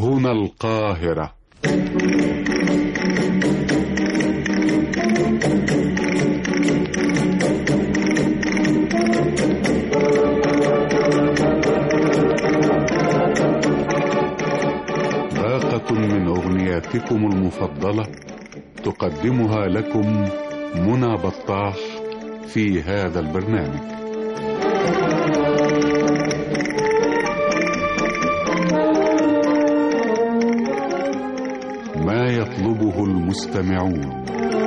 هنا القاهرة. باقة من أغنياتكم المفضلة تقدمها لكم منى بطاح في هذا البرنامج. ما يطلبه المستمعون.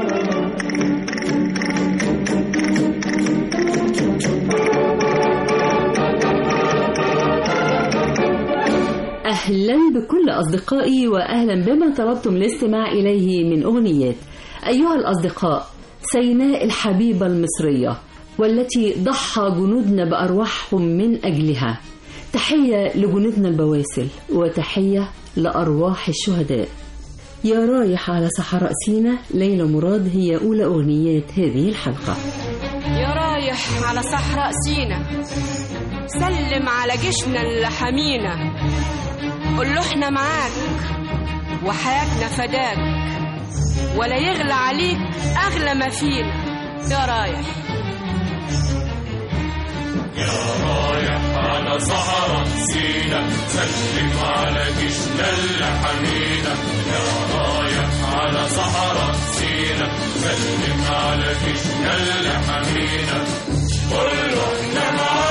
أهلا بكل أصدقائي وأهلا بما طلبتم الاستماع إليه من أغنيات. أيها الأصدقاء، سيناء الحبيبة المصرية والتي ضحى جنودنا بأرواحهم من أجلها، تحية لجنودنا البواسل وتحية لأرواح الشهداء. يا رايح على صحراء سينا، ليلى مراد هي أولى أغنيات هذه الحلقة. يا رايح على صحراء سينا، سلم على جيشنا اللي حمينا، قول له احنا معاك وحياتنا فداك، ولا يغلى عليك أغلى ما فينا. يا رايح على صحراء سينا، سلم على جيشنا اللي حمينا. يا رايح على صحراء سينا، سلم على جيشنا اللي حمينا، قول له احنا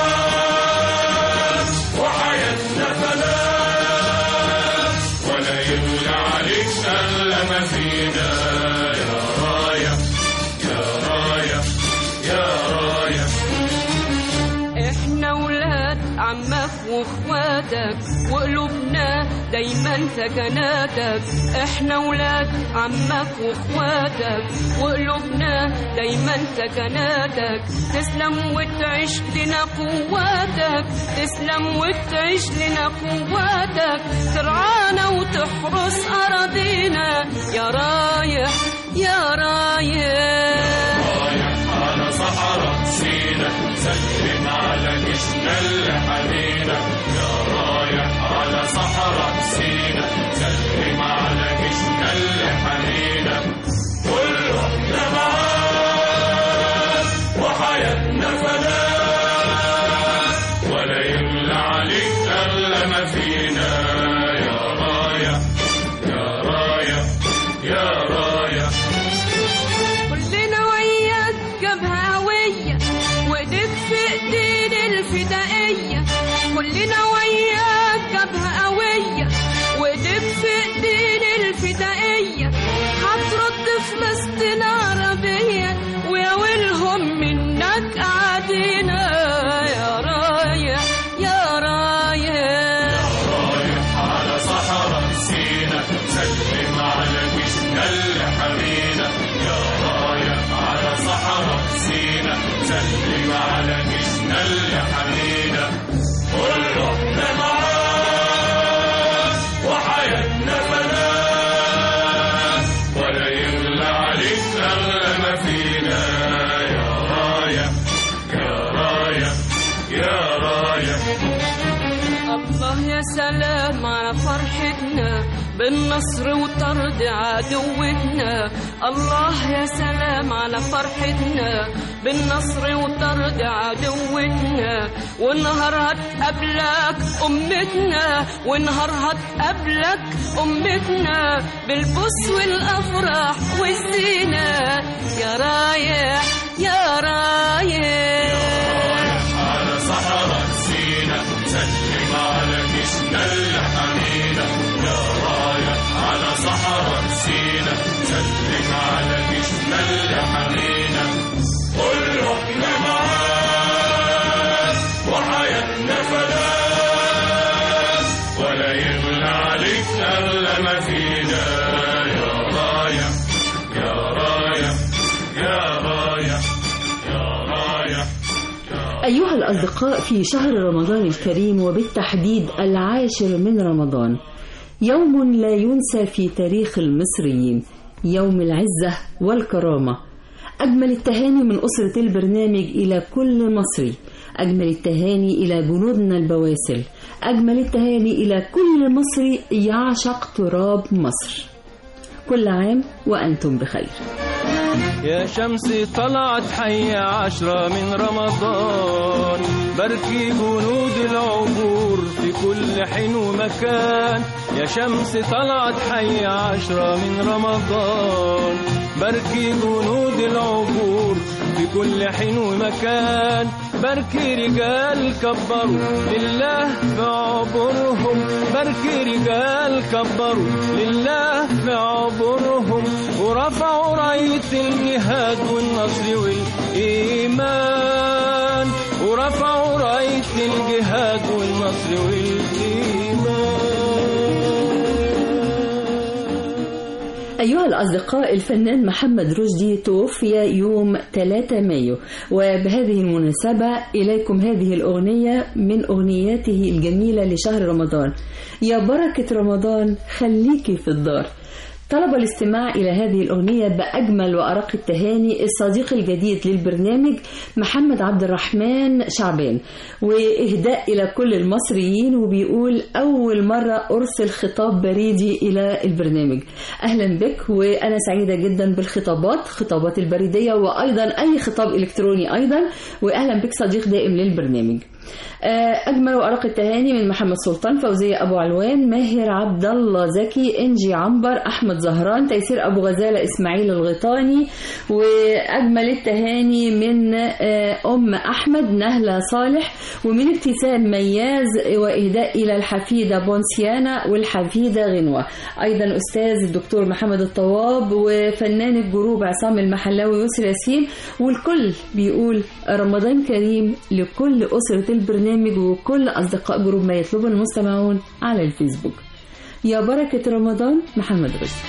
معاك وحياتنا فداك، ولا يغلى عليك اغلى ما فينا. يا رايح يا رايح يا رايح، احنا ولاد عمك واخواتك وقلوبنا دايما سكناتك. احنا ولاد عمك واخواتك وقلوبنا دايما سكناتك. تسلم وتعيش لنا قواتك، تسلم وتعيش لنا قواتك، ترعانا وتحرس أراضينا. يا رايح يا رايح على صحراء سينا، سلم على جيشنا اللي حمينا. يا رايح على صحراء سينا، سلم على جيشنا اللي حمينا، قول له احنا معاك وحياتنا فداك، ولا يغلى عليك اغلى ما فينا. يا رايح يا رايح يا رايح، كلنا وياك جبهة قوية وايديك في ايدين الفدائية. كلنا وياك جبهة قوية وايديك في ايدين الفدائية. هترد فلسطين عربية ويا ويلهم منك قاعدينا. يا رايح يا رايح على صحراء سينا، سلم على جيشنا اللي حمينا. يا رايح على صحراء سينا، سلم على جيشنا اللي حمينا، قول له احنا معاك وحياتنا فداك، ولا يغلى عليك اغلى ما فينا. يا رايح يا رايح يا رايح. الله يا سلام على فرحتنا بالنصر وطرد عدوتنا. الله يا سلام على فرحتنا بالنصر وطرد عدوتنا. ونهار هتقابلك أمتنا، ونهار هتقابلك أمتنا، بالبوس والأفراح والزينة. يا رايح يا رايح على صحراء سينا، سلم على جيشنا اللي حمينا. يا رايح على صحراء سينا، سلم على جيشنا اللي حمينا، قول له احنا معاك وحياتنا فداك، ولا يغلى عليك اغلى ما فينا. يا رايح يا رايح يا رايح يا رايح. أيها الأصدقاء، في شهر رمضان الكريم وبالتحديد 10 من رمضان، يوم لا ينسى في تاريخ المصريين، يوم العزة والكرامة. أجمل التهاني من أسرة البرنامج إلى كل مصري، أجمل التهاني إلى جنودنا البواسل، أجمل التهاني إلى كل مصري يعشق تراب مصر. كل عام وأنتم بخير. يا شمس طلعت حي 10 من رمضان، باركي جنود العبور في كل حين ومكان. يا شمس طلعت حي 10 من رمضان، باركي جنود العبور في كل حين ومكان. باركي رجال كبروا لله في عبورهم، باركي رجال كبروا لله في عبورهم، ورفعوا راية الجهاد والنصر والإيمان، ورفعوا راية الجهاد والنصر والإيمان. أيها الأصدقاء، الفنان محمد رشدي توفي يوم 3 مايو، وبهذه المناسبة إليكم هذه الأغنية من أغنياته الجميلة لشهر رمضان. يا بركة رمضان خليكي في الدار. طلب الاستماع إلى هذه الأغنية بأجمل وأرق التهاني الصديق الجديد للبرنامج محمد عبد الرحمن شعبان، وإهداء إلى كل المصريين، وبيقول أول مرة أرسل خطاب بريدي إلى البرنامج. أهلا بك، وأنا سعيدة جدا خطابات البريدية، وأيضا أي خطاب إلكتروني أيضا، وأهلا بك صديق دائم للبرنامج. أجمل وأرق التهاني من محمد سلطان، فوزية أبو علوان، ماهر عبد الله زكي، إنجي عنبر، أحمد زهران، تيسير أبو غزالة، إسماعيل الغيطاني. وأجمل التهاني من أم أحمد نهلة صالح، ومن ابتسام مياز، وإهداء إلى الحفيدة بونسيانا والحفيدة غنوة. أيضا أستاذ الدكتور محمد الطواب، وفنان الجروب عصام المحلاوي، يسر ياسين. والكل بيقول رمضان كريم لكل أسرة البرنامج وكل أصدقاء جروب ما يطلبه المستمعون على الفيسبوك. يا بركة رمضان، محمد رشدي.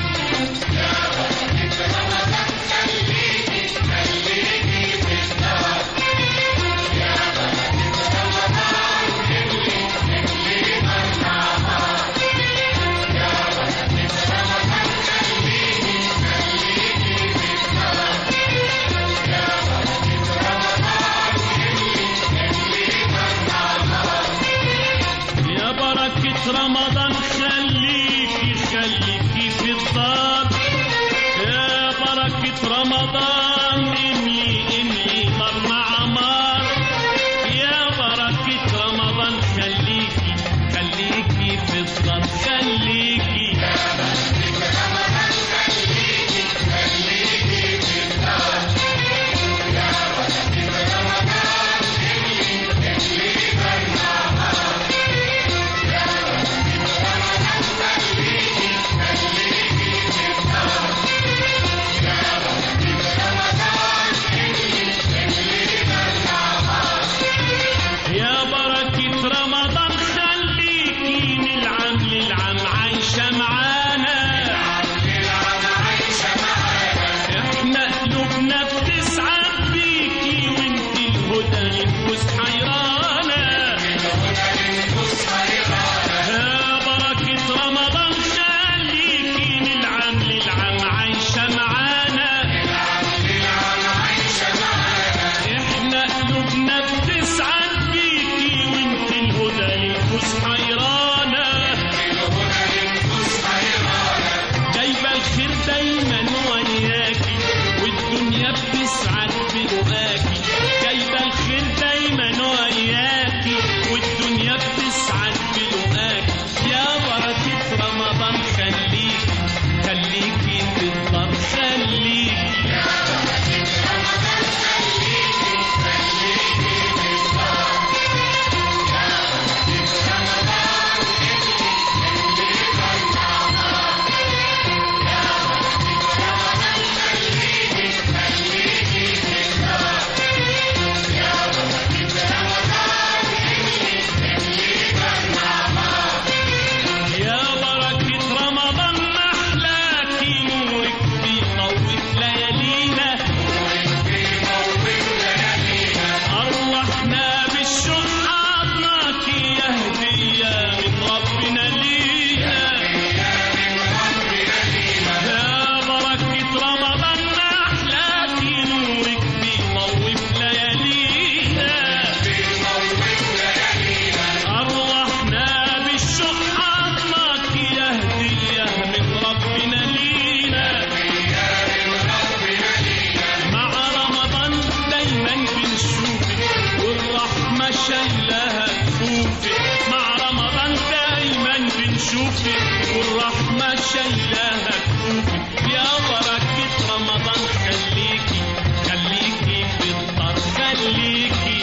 رمضان خليكي في الدار، يا بركة رمضان املي نار مع عمار. يا بركة رمضان خليكي في الدار، خليكي يا بركة رمضان خليكي في الدار، يا بركة رمضان املي نار مع عمار. تشوفي والرحمة شايلاها كفوفي يا بركة رمضان خليكي خليكي في الدار خليكي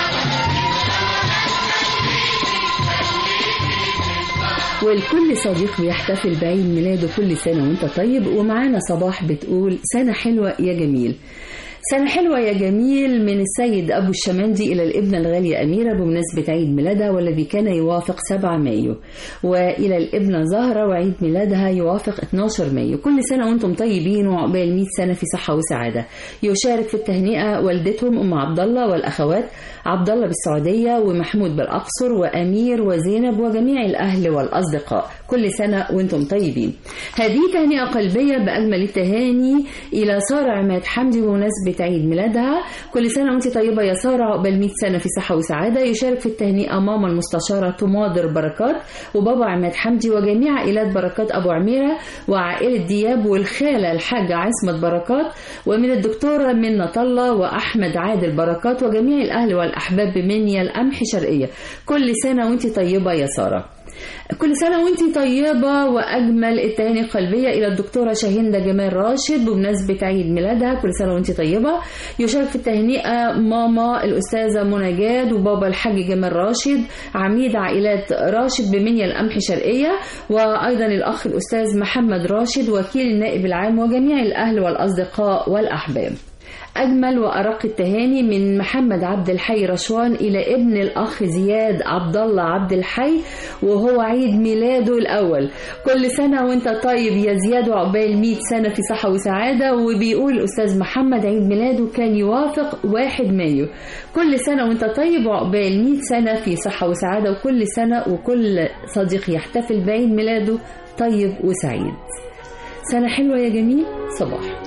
والكل صديق بيحتفل بعيد ميلاده كل سنة وانت طيب. ومعانا صباح بتقول سنة حلوة يا جميل. سنة حلوة يا جميل من السيد أبو الشمندي إلى الابنة الغالية أميرة بمناسبة عيد ميلادها والذي كان يوافق 7 مايو، وإلى الابنة زهرة وعيد ميلادها يوافق 12 مايو. كل سنة وانتم طيبين وعقبال 100 سنة في صحة وسعادة. يشارك في التهنئة والدتهم أم عبد الله والأخوات عبد الله بالسعودية ومحمود بالأقصر وأمير وزينب وجميع الأهل والأصدقاء. كل سنة وانتم طيبين. هذه تهنئة قلبية بأجمل التهاني إلى سارة عماد حمدي بمناسبة عيد ميلادها. كل سنة وانت طيبة يا سارة عقبال 100 سنة في صحة وسعادة. يشارك في التهنئة ماما المستشارة تماضر بركات وبابا عماد حمدي وجميع عائلات بركات أبو عميرة وعائلة دياب والخالة الحاجة عصمت بركات ومن الدكتورة منة الله وأحمد عادل بركات وجميع الأهل والأحباب بمنيا القمح شرقية. كل سنة وانت طيبة يا سارة. كل سنة وانتي طيبة. وأجمل التهاني القلبية إلى الدكتورة شاهندة جمال راشد بمناسبة عيد ميلادها. كل سنة وانتي طيبة. يشارك في التهنئة ماما الأستاذة منى جاد وبابا الحاج جمال راشد عميد عائلات راشد بمنيا القمح شرقية وأيضا الأخ الأستاذ محمد راشد وكيل النائب العام وجميع الأهل والأصدقاء والأحباب. أجمل وأرق التهاني من محمد عبد الحي رشوان إلى ابن الأخ زياد عبد الله عبد الحي وهو عيد ميلاده الأول. كل سنة وانت طيب يا زياد وعقبال 100 سنة في صحة وسعادة. وبيقول الأستاذ محمد عيد ميلاده كان يوافق 1 مايو. كل سنة وانت طيب وعقبال 100 سنة في صحة وسعادة. وكل سنة وكل صديق يحتفل بعيد ميلاده طيب وسعيد. سنة حلوة يا جميل. صباح.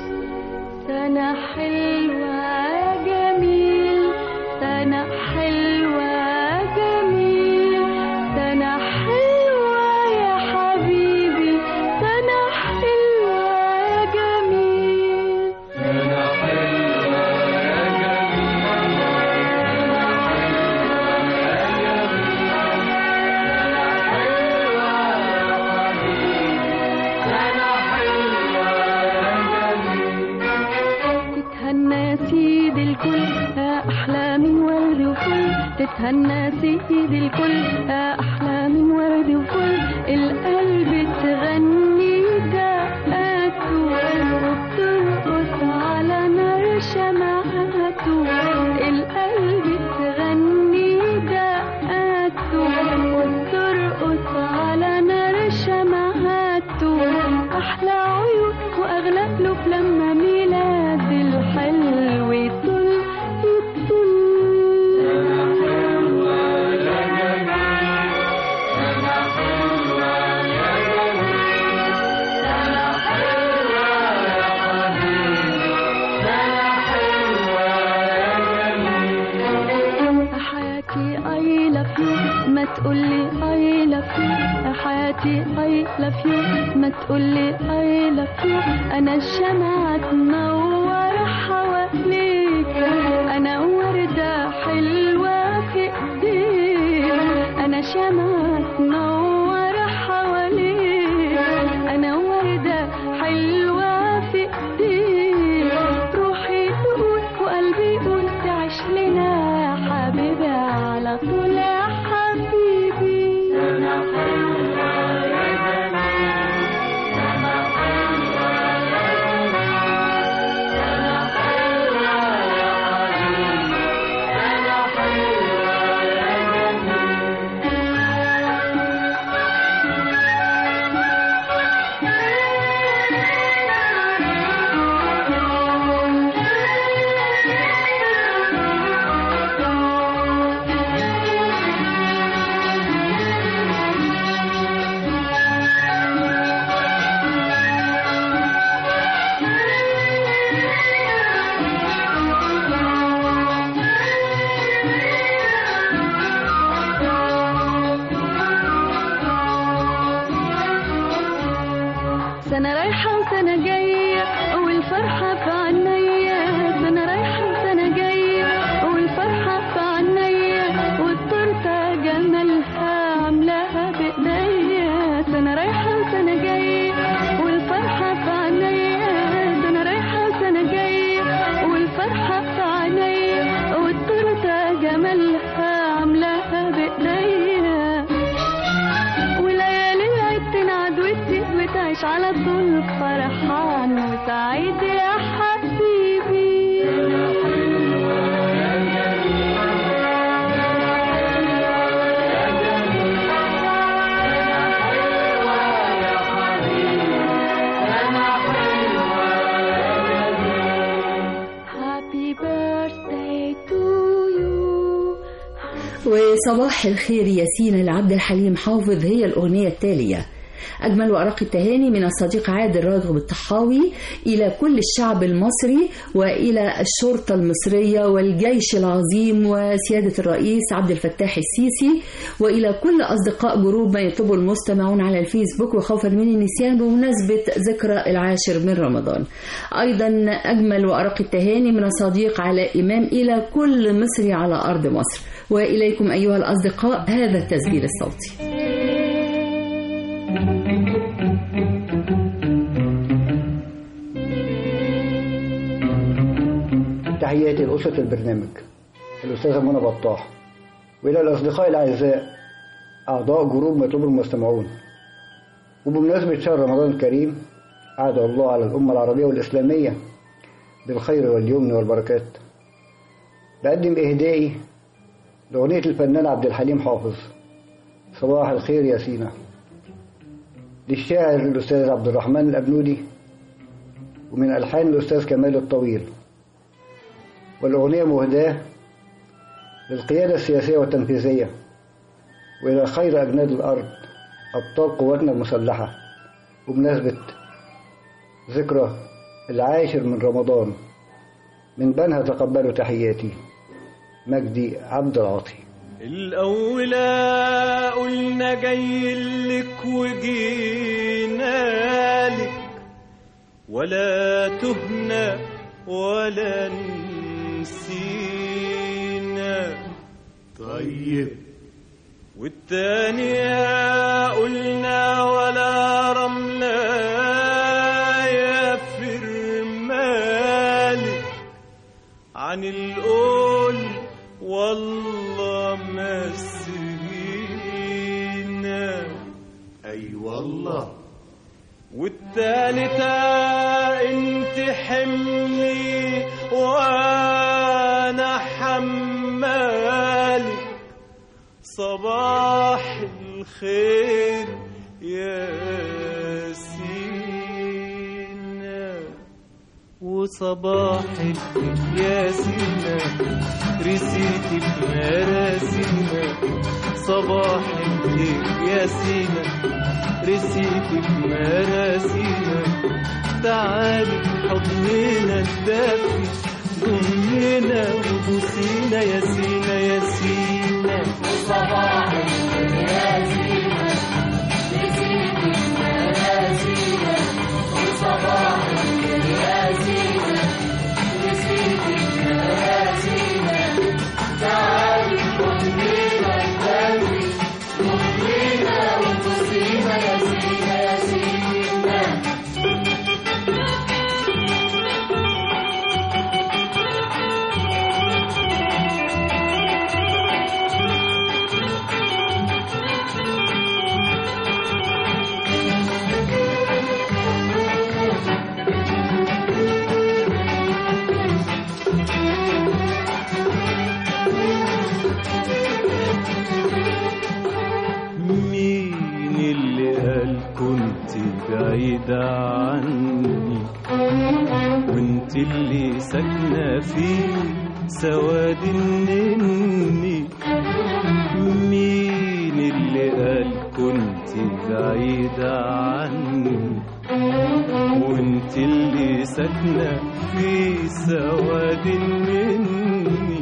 سنة حلوة جميل سنة حلوة جميل سنة حلوة يا حبيبي سنة حلوة جميل سنة حلوة يا تتهنى سيد الكل أحلى من ورد وفل القلب تغني دقاته وبترقص على نار شمعته القلب تغني دقاته وبترقص على نار شمعته أحلى عيون وأغلى قلوب لما ميلاد الحلو يطل ما تقولي I love you يا حياتي I love you ما تقولي I love you أنا الشمعة تنور حواليك أنا وردة حلوة في إيديك أنا شمعة تنور حواليك أنا وردة حلوة في إيديك روحي تقول وقلبي يقول تعيش لنا يا حبيبي على طول يا حبيبي سنة حلوة يا جميل سنة حلوة يا جميل سنة حلوة يا حبيبي سنة حلوة يا سنة رايحة وسنة جاية والفرحة في عينيا سنة رايحة وسنة جاية والفرحة في عينيا والتورتة جمالها عاملاها بإيديا عايش على طول فرحان وسعيد يا حبيبي. وصباح الخير ياسين لعبد الحليم حافظ هي الأغنية التالية. أجمل وأرق التهاني من الصديق عادل راغب الطحاوي إلى كل الشعب المصري وإلى الشرطة المصرية والجيش العظيم وسيادة الرئيس عبد الفتاح السيسي وإلى كل أصدقاء جروب ما يطلبه المستمعون على الفيسبوك وخوفا من النسيان بمناسبة ذكرى 10 من رمضان. أيضا أجمل وأرق التهاني من الصديق علاء إمام إلى كل مصري على أرض مصر. وإليكم أيها الأصدقاء هذا التسجيل الصوتي. تحياتي لأسرة البرنامج الأستاذة منى بطاح وإلى الأصدقاء الأعزاء أعضاء جروب ما يطلبه المستمعون. وبمناسبة شهر رمضان الكريم أعاد الله على الأمة العربية والإسلامية بالخير واليمن والبركات. بقدم إهدائي لأغنية الفنان عبد الحليم حافظ صباح الخير يا سينا للشاعر الأستاذ عبد الرحمن الأبنودي ومن ألحان الأستاذ كمال الطويل. والأغنية مهداة للقيادة السياسية والتنفيذية وإلى خير أجناد الأرض أبطال قواتنا المسلحة وبمناسبة ذكرى 10 من رمضان. من بنها تقبلوا تحياتي مجدي عبد العاطي. الأولى قلنا جاي لك وجينا لك ولا تهنا ولا نسينا طيب. والتانية قلنا ولا رملة يا فرمالك عن القول والله ما سهينا أي والله. والتالتة انت حملي وانا حمالك صباح الخير يا سينا وصباح الخير يا سينا رسيتي بمراسينا صباح الخير يا سينا رسيتي بمراسينا تعالي حضننا الدافي ضمنا وبوسينا يا سينا يا سينا وصباح الخير يا سينا رسيتي بمراسينا وصباح الخير يا سينا رسيتي بمراسينا تعالي حضننا الدافي ضمنا وبوسينا يا سينا يا سينا. مين اللي قال كنت بعيدة عني وانت اللي ساكنة في سواد النني. مين اللي قال كنت بعيدة عني وانت اللي ساكنة في سواد النني.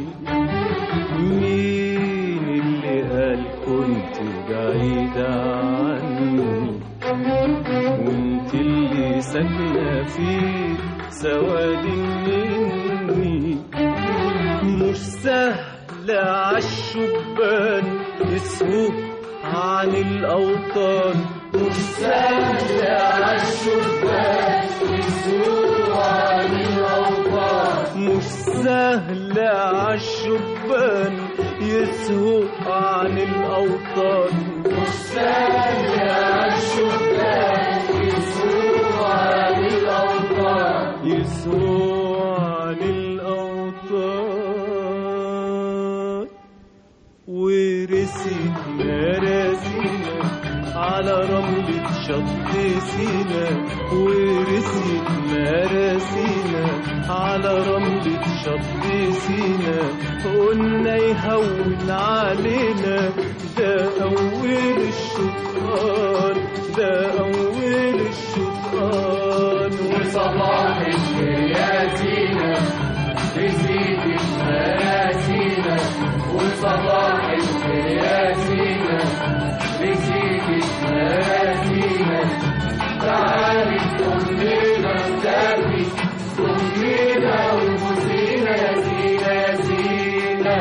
مين اللي قال كنت بعيدة عني وانت اللي ساكنة في سواد مني. مش سهل عالشبان يسهو عن الأوطان مش سهل عالشبان يسهو عن الأوطان مش سهل عالشبان يسهو عن الأوطان مش سهل عالشبان يسهو شط سينا ورسيت مراسينا على رملة شط سينا قلنا يهون علينا ده أول الشطآن ده أول الشطآن وصباح الخير يا سينا رسيت مراسينا وصباح الخير يا سينا رسيت مراسينا تعالي كلنا نسافي كلنا ونبوسينا يا سينا يا سينا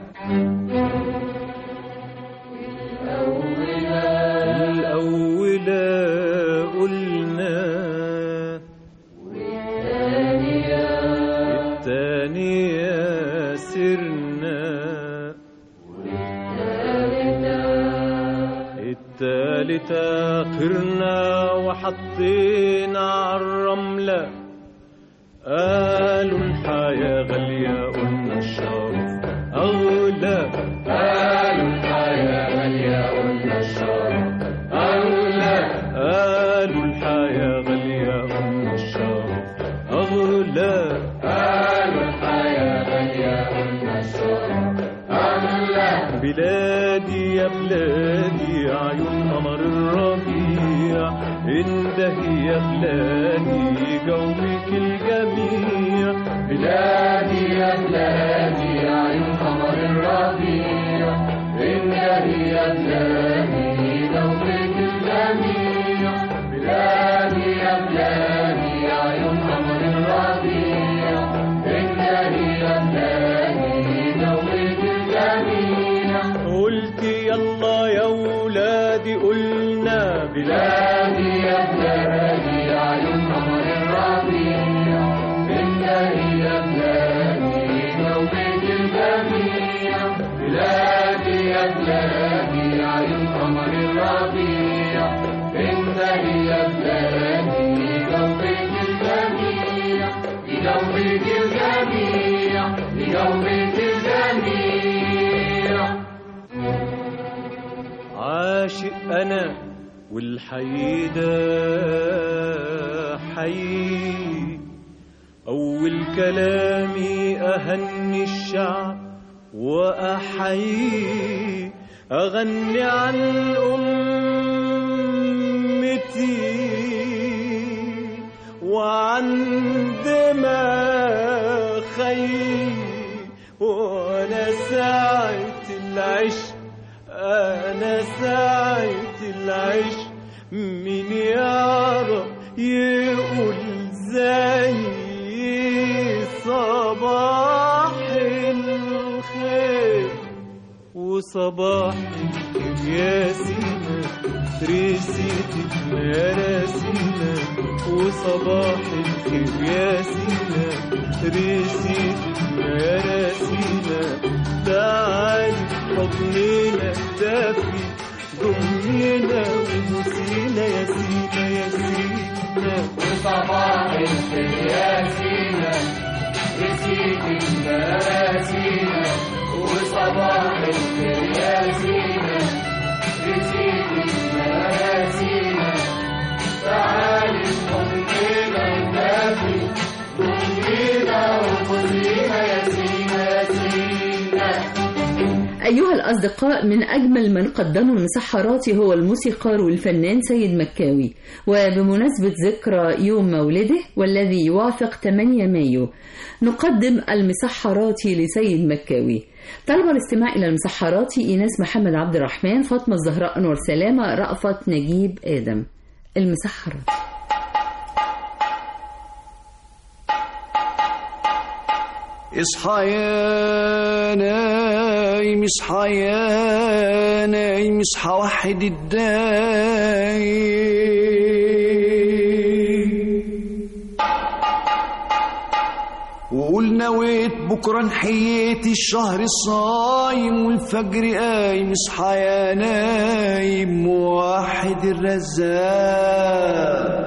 الأولى قلنا الثانية سرنا الثالثة طرنا وحطينا عالرملة قالوا الحياة غالية قلنا الشرف أغلى قالوا الحياة غالية قلنا الشرف أغلى قالوا الحياة غالية قلنا الشرف أغلى قالوا الحياة غالية قلنا الشرف أغلى بلادي يا بلادي عيون قمر الربيع انده يا بلادي جوك الجميع بلادي يا بلادي عيون قمر الربيع انده يا بلادي جوك الجميع بلادي يا بلادي عيون قمر الربيع انده يا بلادي جوك الجميع قلت يلا يا ولادي قلنا بلادي يا بلادي عيون قمر الربيع انده يا بلادي جوك الجميع بلادي يا بلادي عيون قمر الربيع انده يا بلادي جوك الجميع لجوك الجميع لجوك الجميع عاشق أنا والحي ده حي أول كلامي أهني الشعب وأحيي أغني عن أمتي وعن دماغي وأنا ساعة العشق أنا ساعة العشق مين يعرف يقول زي صباح الخير وصباح الخير يا سينا رسيت مراسينا وصباح الخير يا سينا رسيت مراسينا تعالي حضنينا دافي ضمينا وبوسينا يا سينا يا سينا وصباح الخير يا سينا رسيت مراسينا وصباح الخير يا سينا رسيت مراسينا تعالي حضنينا ودافي ضمينا وبوسينا يا سينا يا سينا. أيها الأصدقاء، من أجمل من قدموا المسحرات هو الموسيقار والفنان سيد مكاوي، وبمناسبة ذكرى يوم مولده والذي يوافق 8 مايو نقدم المسحرات لسيد مكاوي. طلب الاستماع إلى المسحرات إيناس محمد عبد الرحمن، فاطمة الزهراء، أنور سلامة، رأفت نجيب آدم. المسحرات. اصحى يا نايم اصحى يا نايم اصحى وحد الدايم وقول نويت بكره نحييت الشهر الصايم والفجر قايم اصحى يا نايم وحد الرزاق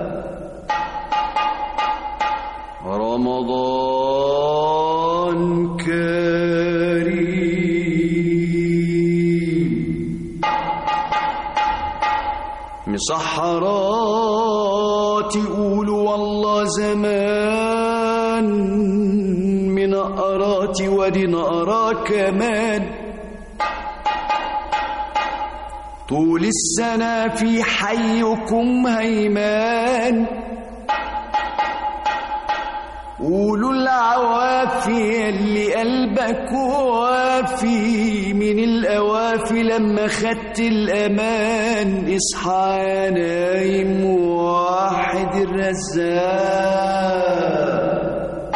رمضان كريم مسحرات يقولوا والله زمان من نقراتي ودي نقرا كمان طول السنة في حيكم هيمان قولوا العوافي اللي قلبك وافي من القوافي لما خدت الأمان اصحى يا نايم واحد الرزاق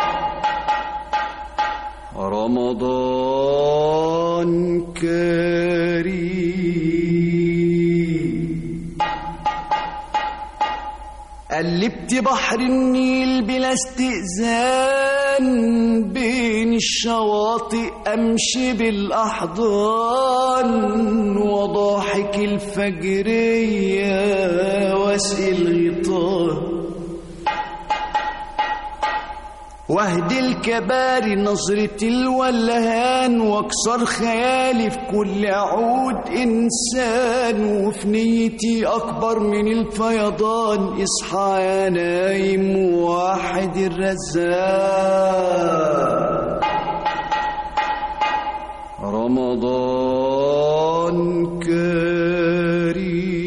رمضان كريم قلبت بحر النيل بلا استئذان بين الشواطئ أمشي بالأحضان وضاحك الفجرية واسقي الغيطان واهدي الكباري نظرة الولهان واكسر خيالي في كل عود إنسان وفي نيتي أكبر من الفيضان اصحى يا نايم واحد الرزاق رمضان كريم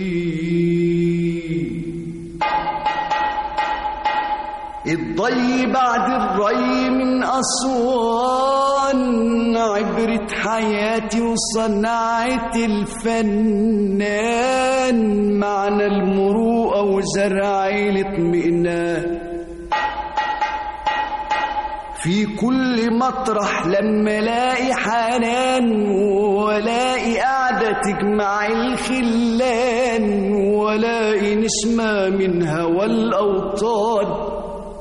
الضي بعد الري من أسوان عبرة حياتي وصنعة الفنان معنى المروءة وزرع الاطمئنان في كل مطرح لما الاقي حنان والاقي قاعدة تجمع الخلان والاقي نسمة من هوى الأوطان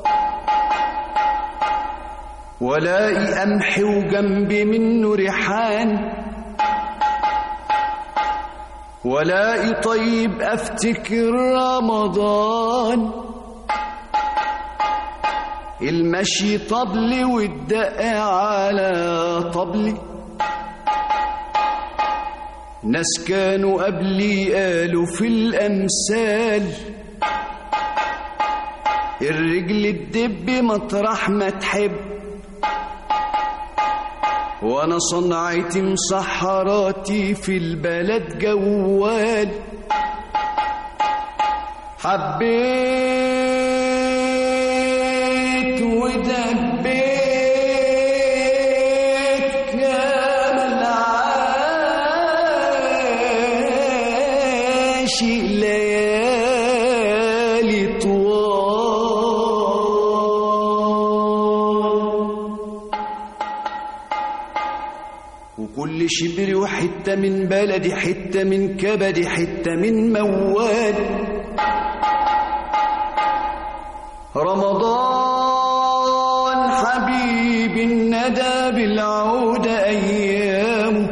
ولاقي قمح وجنبي منه ريحان ولاقي طيب افتكر رمضان المشي طبلي والدق على طبلي ناس كانوا قبلي قالوا في الأمثال الرجل تدب مطرح ما تحب وانا صنعتي مسحراتي في البلد جوال حبيت ودبيت كامل عاشق ليالي وكل شبر وحتة من بلدي حتة من كبدي حتة من موال رمضان حبيب الندى بالعودة أيامه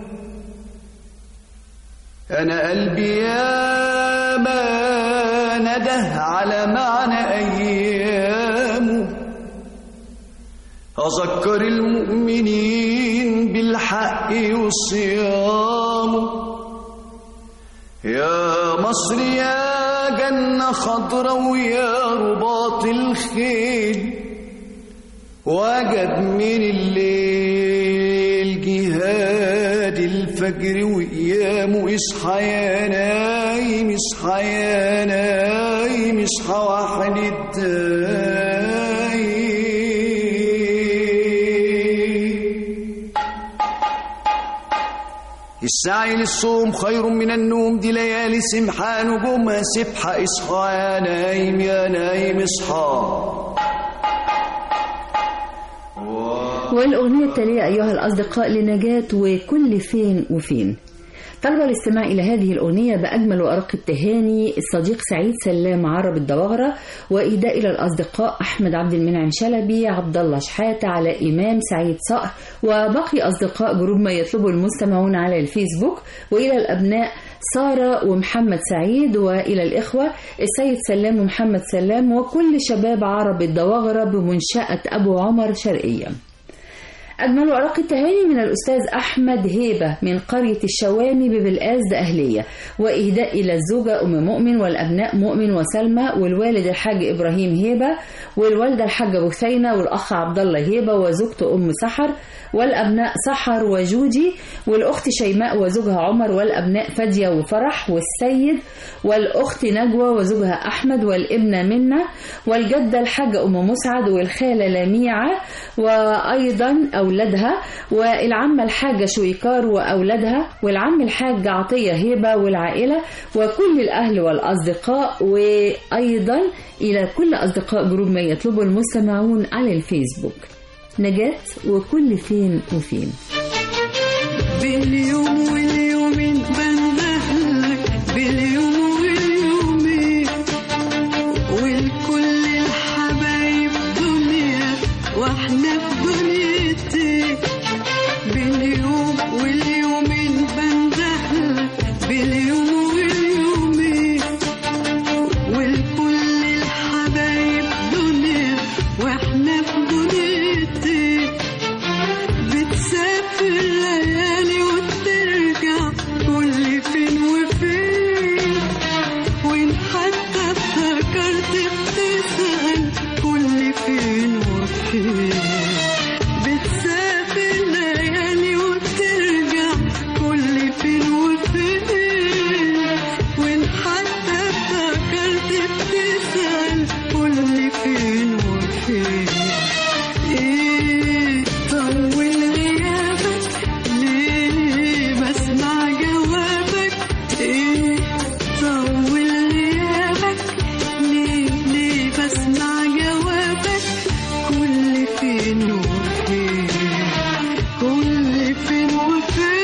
أنا قلبي يا ما نده على معنى أيامه أذكر المؤمنين بالحق وصيامه يا مصر يا جنة خضرا ويا رباط الخيل وجب من الليل جهاد الفجر وقيامه اصحى يا نايم اصحى يا نايم اصحى واحد الدايم السعي للصوم خير من النوم دي ليالي سمحة نجومها سبحة اصحى يا نايم يا نايم اصحى. والأغنية التالية أيها الأصدقاء لنجاة وكل فين وفين. طلب الاستماع إلى هذه الأغنية بأجمل وأرق التهاني الصديق سعيد سلام عرب الدواغرة وإهداء إلى الأصدقاء أحمد عبد المنعم شلبي عبد الله شحاتة على إمام سعيد صقر وباقي أصدقاء جروب ما يطلبه المستمعون على الفيسبوك وإلى الأبناء سارة ومحمد سعيد وإلى الإخوة السيد سلام ومحمد سلام وكل شباب عرب الدواغرة بمنشأة أبو عمر شرقية. أجمل ورق التهاني من الأستاذ أحمد هيبة من قرية الشوامي ببلقاس أهلية، وإهداء إلى الزوجة أم مؤمن والأبناء مؤمن وسلمى والوالد الحاج إبراهيم هيبة والوالدة الحاجة بثينة والأخ عبد الله هيبة وزوجته أم سحر والأبناء سحر وجودي والأخت شيماء وزوجها عمر والأبناء فادية وفرح والسيد والأخت نجوى وزوجها أحمد والابنة منة والجدة الحاجة أم مسعد والخالة لميعة وأيضا أولادها والعمة الحاجة شويكار وأولادها والعم الحاج عطية هيبة والعائلة وكل الأهل والأصدقاء، وأيضا إلى كل أصدقاء جروب ما يطلبه المستمعون على الفيسبوك. نجاة وكل فين وفين. باليوم واليومين بندهلك باليوم واليومين والكل الحبايب دنيا واحنا في دنيتي. باليوم واليومين بندهلك باليوم واليومين والكل الحبايب دنيا واحنا في دنيتي. بتسافر ليالي وترجع كل فين وفين وين حتى افتكرت بتسأل كل فين وفين. بتسافر ليالي وترجع كل فين وفين وين حتى افتكرت بتسأل كل فين وفين. ايه طول غيابك ليه بسمع جوابك. ايه طول غيابك ليه بسمع جوابك. كل فين وفين كل فين وفين.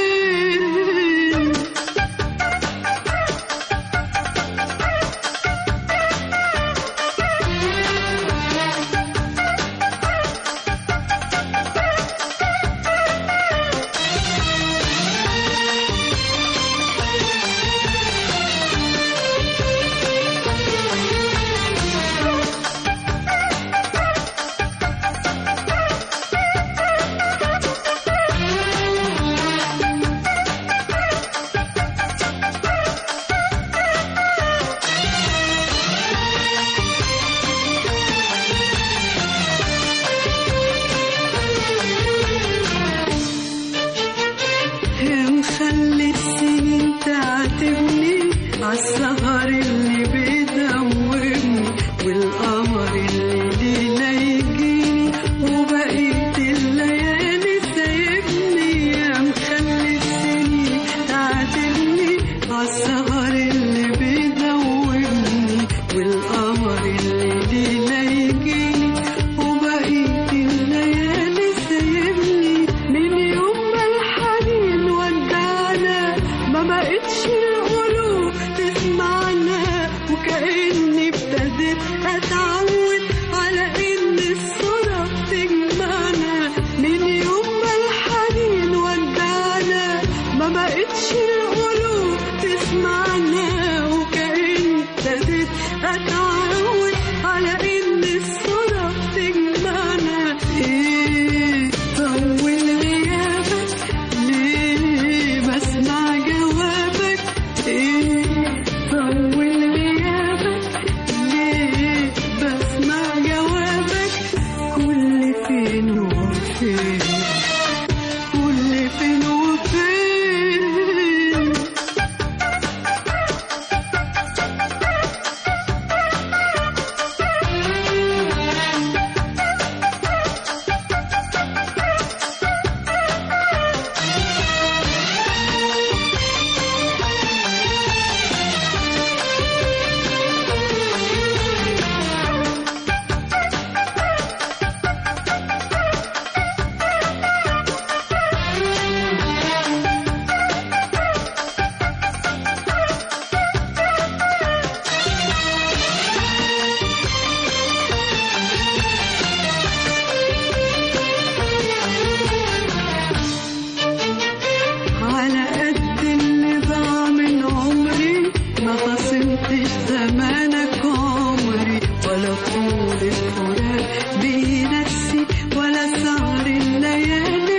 مخلي السنين تعاتبني عالسهر اللي بيدوبني والقمر اللي ليلة يجيني وبقيت الليالي سايبني. يا مخلي السنين تعاتبني عالسهر اللي بيدوبني والقمر اللي ليلة يجيني وبقيت الليالي سايبني. من يوم ما الحنين ودعنا ما بقتش القلوب تسمعنا وكأني ابتديت أتعود على إن الصورة بتجمعنا. من يوم ما الحنين ودعنا ما بقتش القلوب تسمعنا وكأني ابتديت أتعود على إن الصورة بتجمعنا. إيه طول غيابك ليه بسمع جوابك. إيه طول غيابك ليه بسمع جوابك. كل فين وفين كل فين وفين. على قد اللي ضاع من عمري ما خصمتش زمانك عمري ولا طول الفراق بنفسي ولا سهر الليالي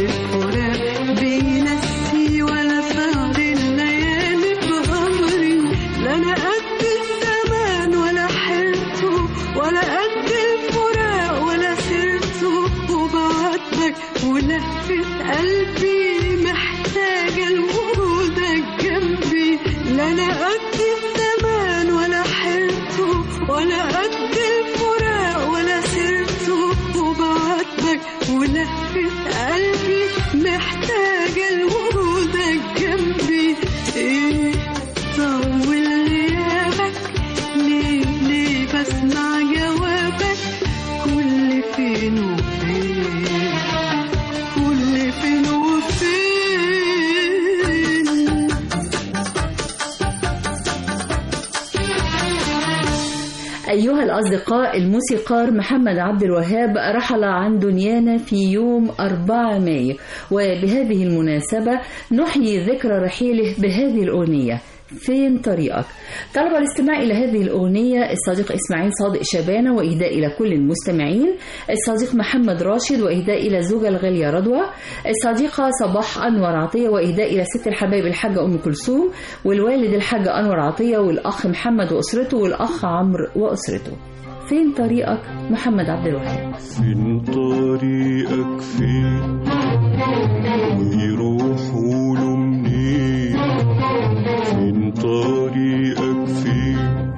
الفراق بينسي ولا سهر الليالي بأمري. لا أنا قد الزمان ولا حيرته ولا قد الفراق ولا سيرته، وبعاتبك ولهفة قلبي محتاجة لوجودك جنبي. لا أنا قد الزمان ولا حيرته ولا قد الفراق ولا سيرته، وبعاتبك ولهفة قلبي محتاجة لوجودك جنبي. إيه طول غيابك ليه بسمع جوابك كل فين وفين، كل فين وفين. أيها الأصدقاء، الموسيقار محمد عبد الوهاب رحل عن دنيانا في يوم 4 مايو، وبهذه المناسبة نحيي ذكرى رحيله بهذه الأغنية فين طريقك. طلب الاستماع إلى هذه الأغنية الصديق إسماعيل صادق شبانة، وإهداء إلى كل المستمعين. الصديق محمد راشد، وإهداء إلى الزوجة الغالية رضوى. الصديقة صباح أنور عطية، وإهداء إلى ست الحبايب الحاجة أم كلثوم، والوالد الحاجة أنور عطية، والأخ محمد وأسرته، والأخ عمرو وأسرته. فين طريقك محمد عبد الوهاب. فين طريقك فين ويروحوا له منين، فين طريقك فين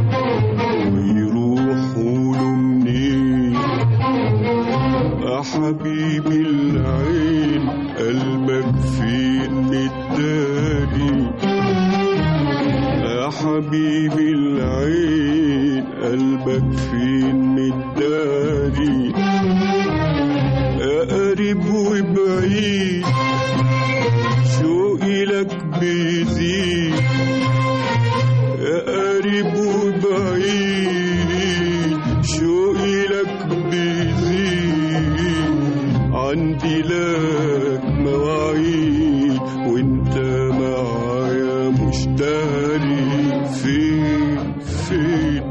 ويروحوا له منين، يا حبيبي العين قلبك فين متداري، يا حبيبي العين قلبك فين متداري، يا قريب وبعيد شوقي لك بيزيد، يا قريب وبعيد شوقي لك بيزيد، عندي لك مواعيد وانت معايا مش داري. فين فين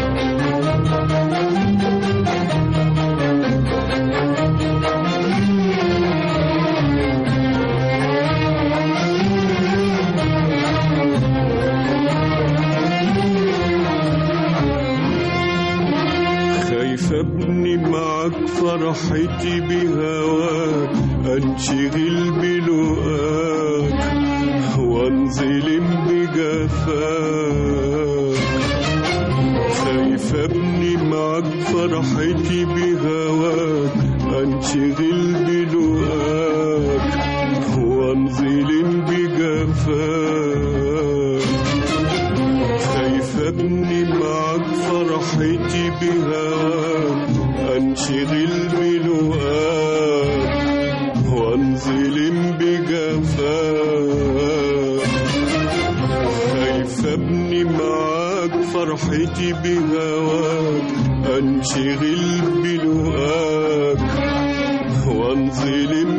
ابني معك فرحتي بهواك، انشغل بلقاك وانظلم بجفاك، خايف ابني معك فرحتي بهواك، انشغل بلقاك وانظلم بجفاك، خايف ابني معك فرحتي بهواك، انشغل بلقاك وانظلم بجفاك، خايف ابني معاك فرحتي بهواك، انشغل بلقاك وانظلم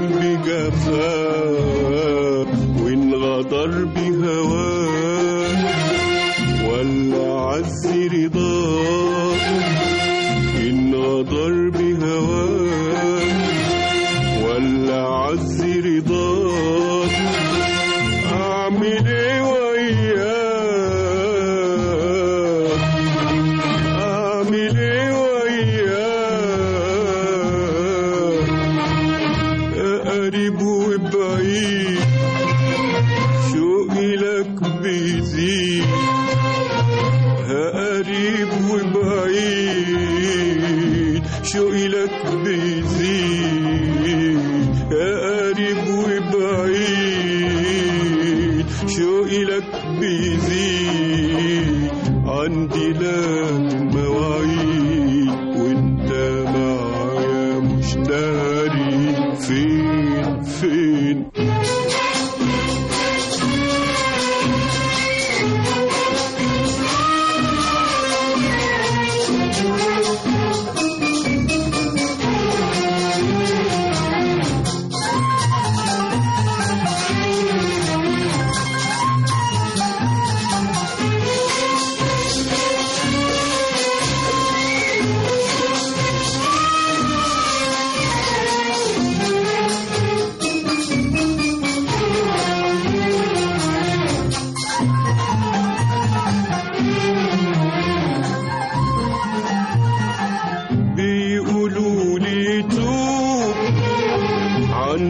بجفاك، وان غدر بهواك ولا عز رضاك، إن غدر بهواك ولا عز رضاك، أعمل إيه وياك، أعمل إيه وياك، يا قريب وبعيد شوقي لك بيزيد، قريب وبعيد شوقي لك بيزيد، يا قريب وبعيد شوقي لك بيزيد، عندي لك مواعيد وانت معايا مش داري. فين فين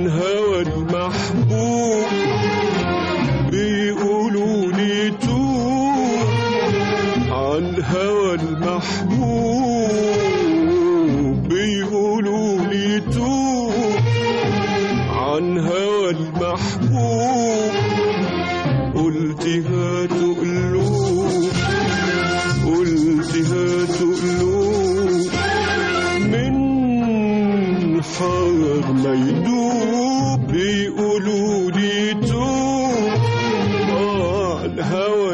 عن هوى المحبوب بيقولوا لي توب عن هوى المحبوب بيقولوا لي توب عن هوى المحبوب قلت هاتوا قلوب قلت هاتوا قلوب من حار ما يدوب بيقولوا لي توب عن هوى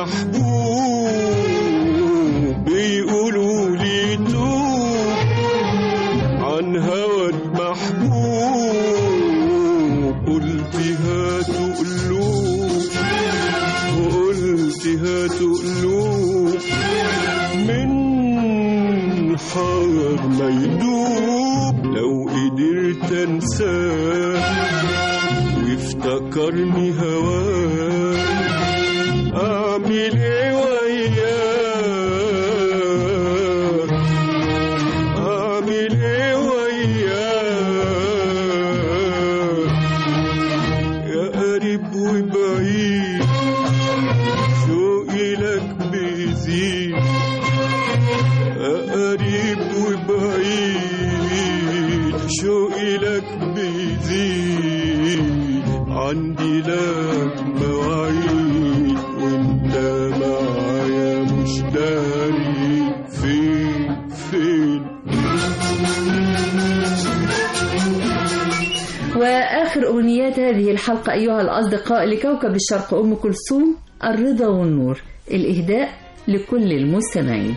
المحبوب بيقولوا لي توب عن هوى المحبوب قلت هاتوا قلوب قلت هاتوا قلوب من حار ما يدوب لو قدرت انساه وافتكرني هواه اعمل ايه وياه اعمل ايه وياه يا قريب وبعيد شوقي لك بيزيد قريب وبعيد شوقي لك بيزيد عندي لك مواعيد وانت معايا مش داري فين وآخر أغنيات هذه الحلقة أيها الأصدقاء لكوكب الشرق أم كلثوم الرضا والنور، الإهداء لكل المستمعين.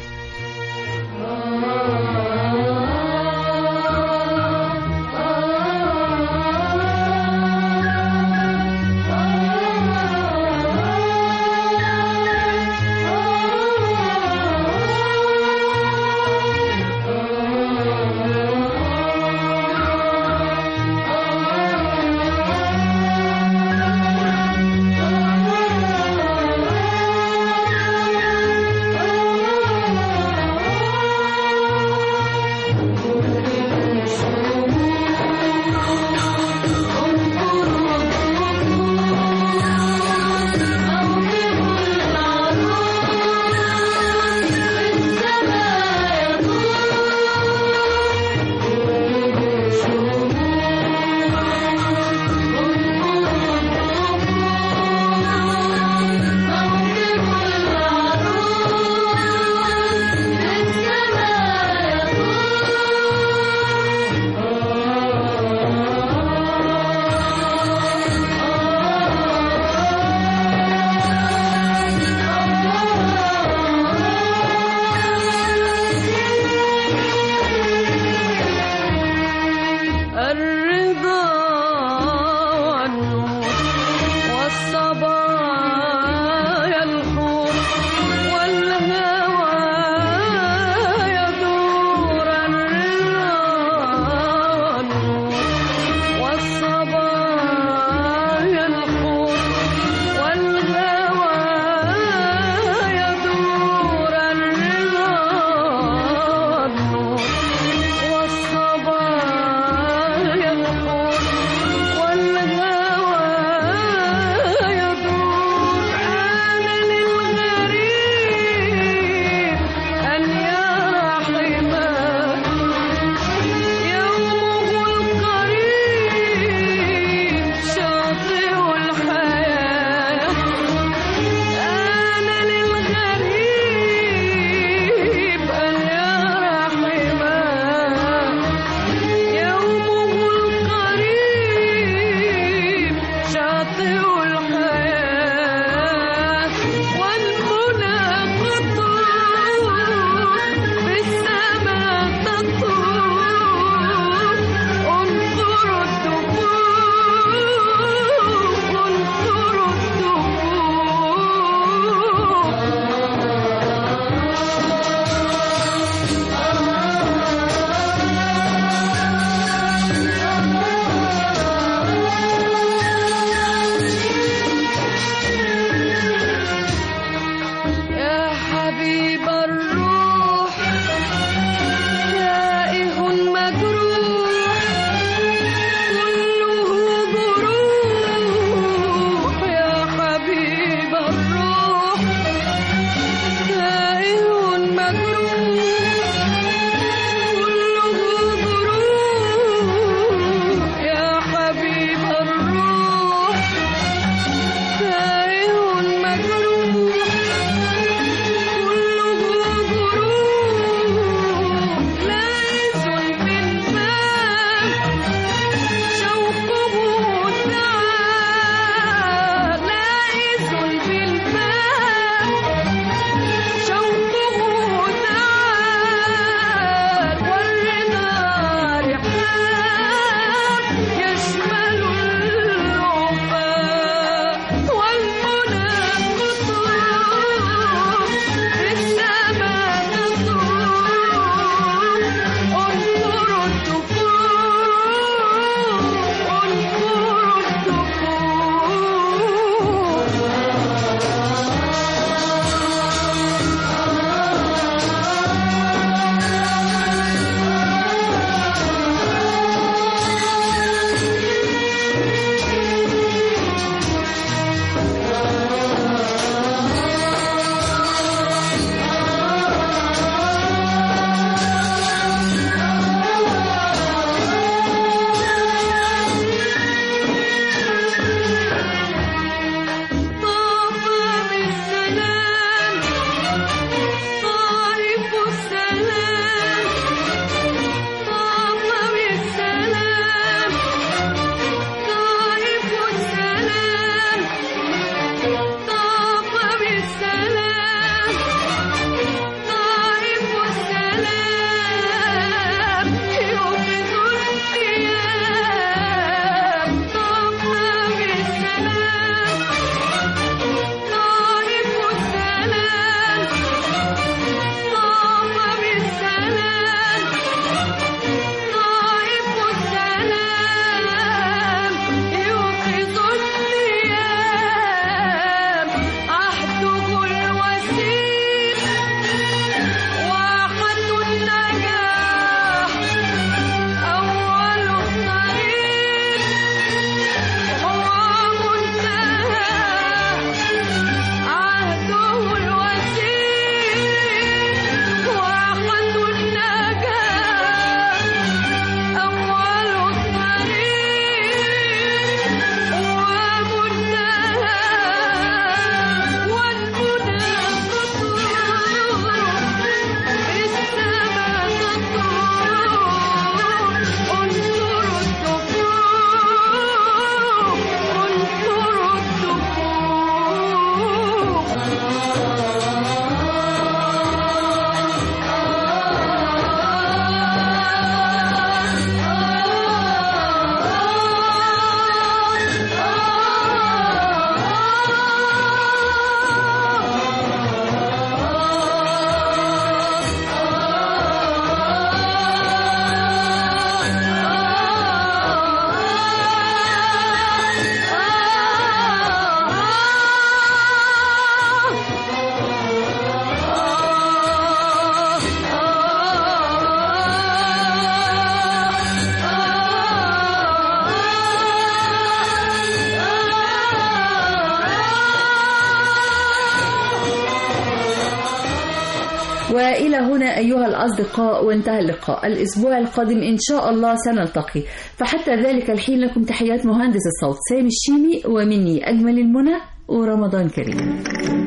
وإلى هنا أيها الأصدقاء وانتهى اللقاء. الأسبوع القادم إن شاء الله سنلتقي، فحتى ذلك الحين لكم تحيات مهندس الصوت سامي الشيمي، ومني أجمل المنى، ورمضان كريم.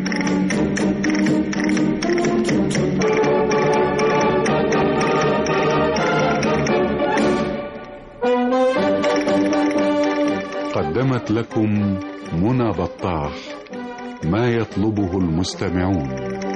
قدمت لكم منى بطاح ما يطلبه المستمعون.